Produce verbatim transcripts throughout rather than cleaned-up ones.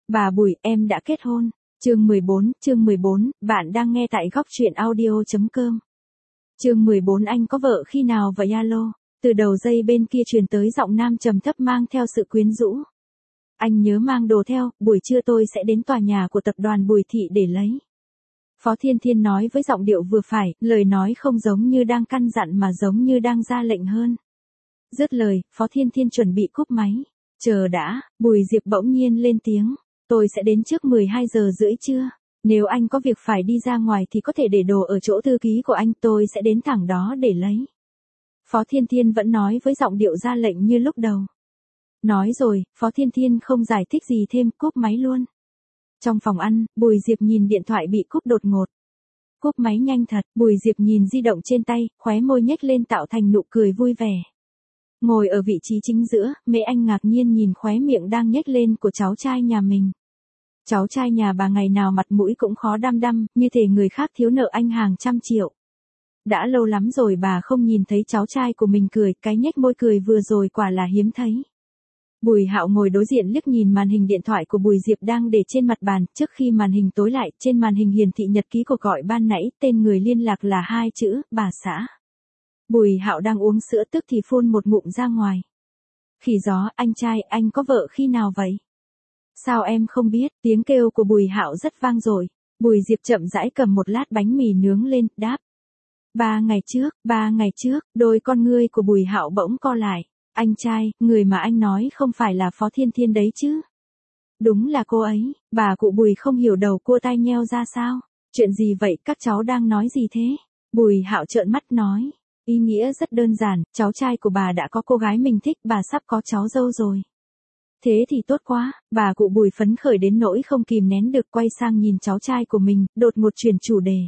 Bà Bùi, em đã kết hôn. Chương mười bốn, chương mười bốn, bạn đang nghe tại góc truyện audio chấm com. Chương mười bốn, anh có vợ khi nào vậy alo? Từ đầu dây bên kia truyền tới giọng nam trầm thấp mang theo sự quyến rũ. Anh nhớ mang đồ theo, buổi trưa tôi sẽ đến tòa nhà của tập đoàn Bùi Thị để lấy. Phó Thiên Thiên nói với giọng điệu vừa phải, lời nói không giống như đang căn dặn mà giống như đang ra lệnh hơn. Dứt lời, Phó Thiên Thiên chuẩn bị cúp máy. Chờ đã, Bùi Diệp bỗng nhiên lên tiếng. Tôi sẽ đến trước mười hai giờ rưỡi trưa. Nếu anh có việc phải đi ra ngoài thì có thể để đồ ở chỗ thư ký của anh, tôi sẽ đến thẳng đó để lấy. Phó Thiên Thiên vẫn nói với giọng điệu ra lệnh như lúc đầu. Nói rồi, Phó Thiên Thiên không giải thích gì thêm, cúp máy luôn. Trong phòng ăn, Bùi Diệp nhìn điện thoại bị cúp đột ngột. Cúp máy nhanh thật, Bùi Diệp nhìn di động trên tay, khóe môi nhếch lên tạo thành nụ cười vui vẻ. Ngồi ở vị trí chính giữa, Mễ Anh ngạc nhiên nhìn khóe miệng đang nhếch lên của cháu trai nhà mình. Cháu trai nhà bà ngày nào mặt mũi cũng khó đăm đăm, như thể người khác thiếu nợ anh hàng trăm triệu. Đã lâu lắm rồi bà không nhìn thấy cháu trai của mình cười, cái nhếch môi cười vừa rồi quả là hiếm thấy. Bùi Hạo ngồi đối diện liếc nhìn màn hình điện thoại của Bùi Diệp đang để trên mặt bàn, trước khi màn hình tối lại, trên màn hình hiển thị nhật ký cuộc gọi ban nãy, tên người liên lạc là hai chữ, bà xã. Bùi Hạo đang uống sữa tức thì phun một ngụm ra ngoài. Khỉ gió, anh trai, anh có vợ khi nào vậy? Sao em không biết? Tiếng kêu của Bùi Hạo rất vang dội. Bùi Diệp chậm rãi cầm một lát bánh mì nướng lên, đáp. Ba ngày trước, ba ngày trước, đôi con ngươi của Bùi Hạo bỗng co lại. Anh trai, người mà anh nói không phải là Phó Thiên Thiên đấy chứ? Đúng là cô ấy. Bà cụ Bùi không hiểu đầu cua tai nheo ra sao? Chuyện gì vậy, các cháu đang nói gì thế? Bùi Hạo trợn mắt nói. Ý nghĩa rất đơn giản, cháu trai của bà đã có cô gái mình thích, bà sắp có cháu dâu rồi. Thế thì tốt quá, bà cụ Bùi phấn khởi đến nỗi không kìm nén được, quay sang nhìn cháu trai của mình, đột ngột chuyển chủ đề.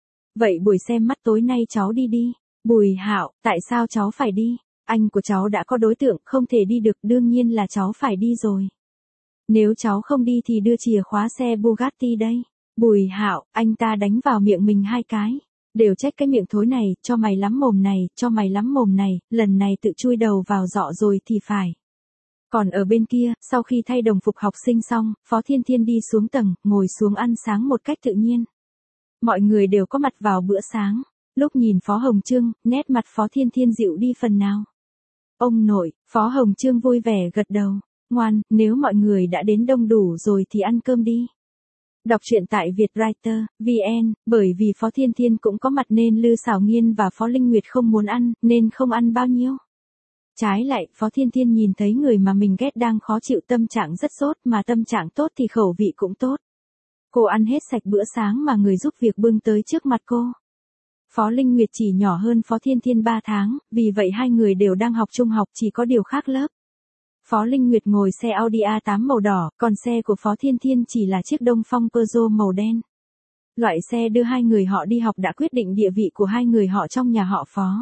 Vậy buổi xem mắt tối nay cháu đi đi. Bùi Hạo, tại sao cháu phải đi? Anh của cháu đã có đối tượng, không thể đi được, đương nhiên là cháu phải đi rồi. Nếu cháu không đi thì đưa chìa khóa xe Bugatti đây. Bùi Hạo, anh ta đánh vào miệng mình hai cái. Đều trách cái miệng thối này, cho mày lắm mồm này, cho mày lắm mồm này, lần này tự chui đầu vào giọ rồi thì phải. Còn ở bên kia, sau khi thay đồng phục học sinh xong, Phó Thiên Thiên đi xuống tầng, ngồi xuống ăn sáng một cách tự nhiên. Mọi người đều có mặt vào bữa sáng. Lúc nhìn Phó Hồng Trương, nét mặt Phó Thiên Thiên dịu đi phần nào. Ông nội, Phó Hồng Trương vui vẻ gật đầu. Ngoan, nếu mọi người đã đến đông đủ rồi thì ăn cơm đi. Đọc truyện tại Vietwriter, vn, bởi vì Phó Thiên Thiên cũng có mặt nên Lư Xảo Nghiên và Phó Linh Nguyệt không muốn ăn, nên không ăn bao nhiêu. Trái lại, Phó Thiên Thiên nhìn thấy người mà mình ghét đang khó chịu, tâm trạng rất tốt, mà tâm trạng tốt thì khẩu vị cũng tốt. Cô ăn hết sạch bữa sáng mà người giúp việc bưng tới trước mặt cô. Phó Linh Nguyệt chỉ nhỏ hơn Phó Thiên Thiên ba tháng, vì vậy hai người đều đang học trung học, chỉ có điều khác lớp. Phó Linh Nguyệt ngồi xe Audi a tám màu đỏ, còn xe của Phó Thiên Thiên chỉ là chiếc Đông Phong Peugeot màu đen. Loại xe đưa hai người họ đi học đã quyết định địa vị của hai người họ trong nhà họ Phó.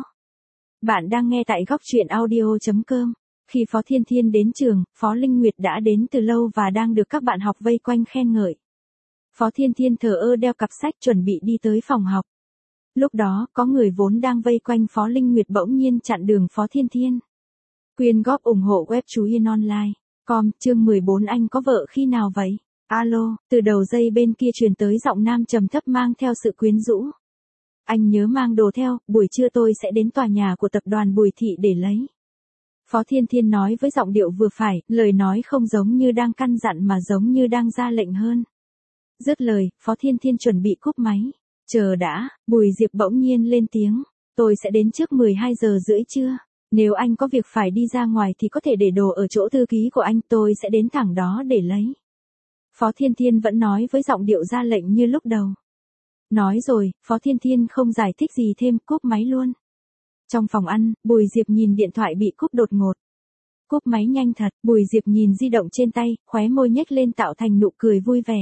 Bạn đang nghe tại góc truyện audio chấm com. Khi Phó Thiên Thiên đến trường, Phó Linh Nguyệt đã đến từ lâu và đang được các bạn học vây quanh khen ngợi. Phó Thiên Thiên thờ ơ đeo cặp sách chuẩn bị đi tới phòng học. Lúc đó, có người vốn đang vây quanh Phó Linh Nguyệt bỗng nhiên chặn đường Phó Thiên Thiên. Quyên góp ủng hộ web Chú Yên Online. Com, chương mười bốn, anh có vợ khi nào vậy? Alo, từ đầu dây bên kia truyền tới giọng nam trầm thấp mang theo sự quyến rũ. Anh nhớ mang đồ theo, buổi trưa tôi sẽ đến tòa nhà của tập đoàn Bùi Thị để lấy. Phó Thiên Thiên nói với giọng điệu vừa phải, lời nói không giống như đang căn dặn mà giống như đang ra lệnh hơn. Dứt lời, Phó Thiên Thiên chuẩn bị cúp máy. Chờ đã, Bùi Diệp bỗng nhiên lên tiếng. Tôi sẽ đến trước mười hai giờ rưỡi trưa. Nếu anh có việc phải đi ra ngoài thì có thể để đồ ở chỗ thư ký của anh, tôi sẽ đến thẳng đó để lấy. Phó Thiên Thiên vẫn nói với giọng điệu ra lệnh như lúc đầu. Nói rồi, Phó Thiên Thiên không giải thích gì thêm, cúp máy luôn. Trong phòng ăn, Bùi Diệp nhìn điện thoại bị cúp đột ngột. Cúp máy nhanh thật, Bùi Diệp nhìn di động trên tay, khóe môi nhếch lên tạo thành nụ cười vui vẻ.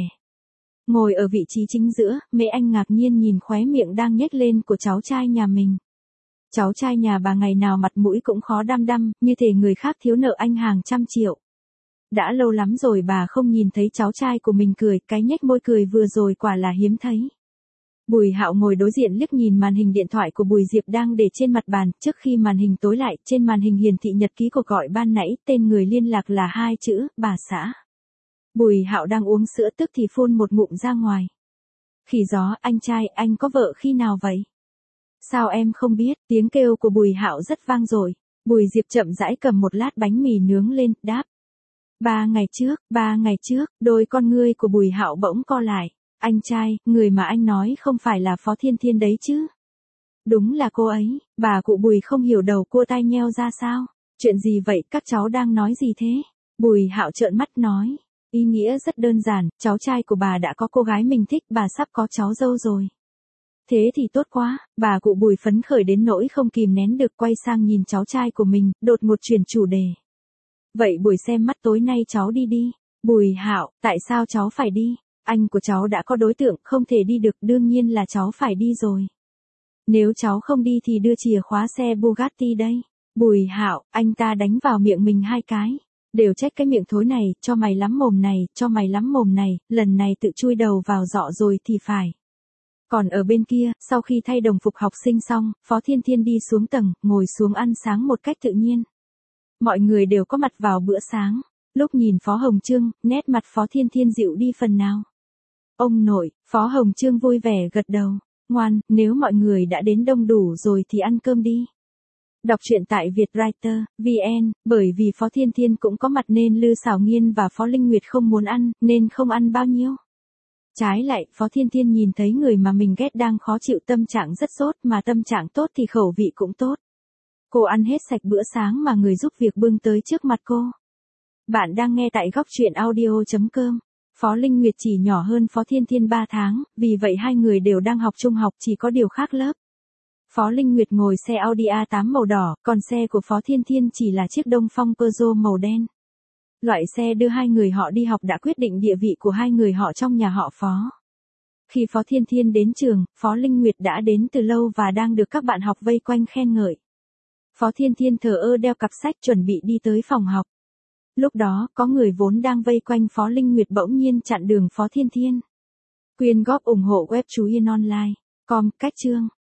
Ngồi ở vị trí chính giữa, Mễ Anh ngạc nhiên nhìn khóe miệng đang nhếch lên của cháu trai nhà mình. Cháu trai nhà bà ngày nào mặt mũi cũng khó đăm đăm, như thể người khác thiếu nợ anh hàng trăm triệu. Đã lâu lắm rồi bà không nhìn thấy cháu trai của mình cười, cái nhếch môi cười vừa rồi quả là hiếm thấy. Bùi Hạo ngồi đối diện liếc nhìn màn hình điện thoại của Bùi Diệp đang để trên mặt bàn, trước khi màn hình tối lại, trên màn hình hiển thị nhật ký cuộc gọi ban nãy, tên người liên lạc là hai chữ, bà xã. Bùi Hạo đang uống sữa tức thì phun một ngụm ra ngoài. Khỉ gió, anh trai, anh có vợ khi nào vậy? Sao em không biết? Tiếng kêu của Bùi Hạo rất vang dội. Bùi Diệp chậm rãi cầm một lát bánh mì nướng lên, đáp. Ba ngày trước, ba ngày trước, đôi con ngươi của Bùi Hạo bỗng co lại. Anh trai, người mà anh nói không phải là Phó Thiên Thiên đấy chứ? Đúng là cô ấy. Bà cụ Bùi không hiểu đầu cua tai nheo ra sao? Chuyện gì vậy, các cháu đang nói gì thế? Bùi Hạo trợn mắt nói. Ý nghĩa rất đơn giản, cháu trai của bà đã có cô gái mình thích, bà sắp có cháu dâu rồi. Thế thì tốt quá, bà cụ Bùi phấn khởi đến nỗi không kìm nén được, quay sang nhìn cháu trai của mình, đột ngột chuyển chủ đề. Vậy buổi xem mắt tối nay cháu đi đi. Bùi Hạo, tại sao cháu phải đi? Anh của cháu đã có đối tượng, không thể đi được, đương nhiên là cháu phải đi rồi. Nếu cháu không đi thì đưa chìa khóa xe Bugatti đây. Bùi Hạo, anh ta đánh vào miệng mình hai cái. Đều trách cái miệng thối này, cho mày lắm mồm này, cho mày lắm mồm này, lần này tự chui đầu vào giọ rồi thì phải. Còn ở bên kia, sau khi thay đồng phục học sinh xong, Phó Thiên Thiên đi xuống tầng, ngồi xuống ăn sáng một cách tự nhiên. Mọi người đều có mặt vào bữa sáng. Lúc nhìn Phó Hồng Trương, nét mặt Phó Thiên Thiên dịu đi phần nào. Ông nội, Phó Hồng Trương vui vẻ gật đầu. Ngoan, nếu mọi người đã đến đông đủ rồi thì ăn cơm đi. Đọc truyện tại Vietwriter chấm vn, bởi vì Phó Thiên Thiên cũng có mặt nên Lư Xảo Nghiên và Phó Linh Nguyệt không muốn ăn, nên không ăn bao nhiêu. Trái lại, Phó Thiên Thiên nhìn thấy người mà mình ghét đang khó chịu, tâm trạng rất tốt, mà tâm trạng tốt thì khẩu vị cũng tốt. Cô ăn hết sạch bữa sáng mà người giúp việc bưng tới trước mặt cô. Bạn đang nghe tại góc truyện audio chấm com. Phó Linh Nguyệt chỉ nhỏ hơn Phó Thiên Thiên ba tháng, vì vậy hai người đều đang học trung học, chỉ có điều khác lớp. Phó Linh Nguyệt ngồi xe Audi a tám màu đỏ, còn xe của Phó Thiên Thiên chỉ là chiếc Đông Phong Peugeot màu đen. Loại xe đưa hai người họ đi học đã quyết định địa vị của hai người họ trong nhà họ Phó. Khi Phó Thiên Thiên đến trường, Phó Linh Nguyệt đã đến từ lâu và đang được các bạn học vây quanh khen ngợi. Phó Thiên Thiên thờ ơ đeo cặp sách chuẩn bị đi tới phòng học. Lúc đó, có người vốn đang vây quanh Phó Linh Nguyệt bỗng nhiên chặn đường Phó Thiên Thiên. Quyên góp ủng hộ web Chú Yên Online. Com, cách chương.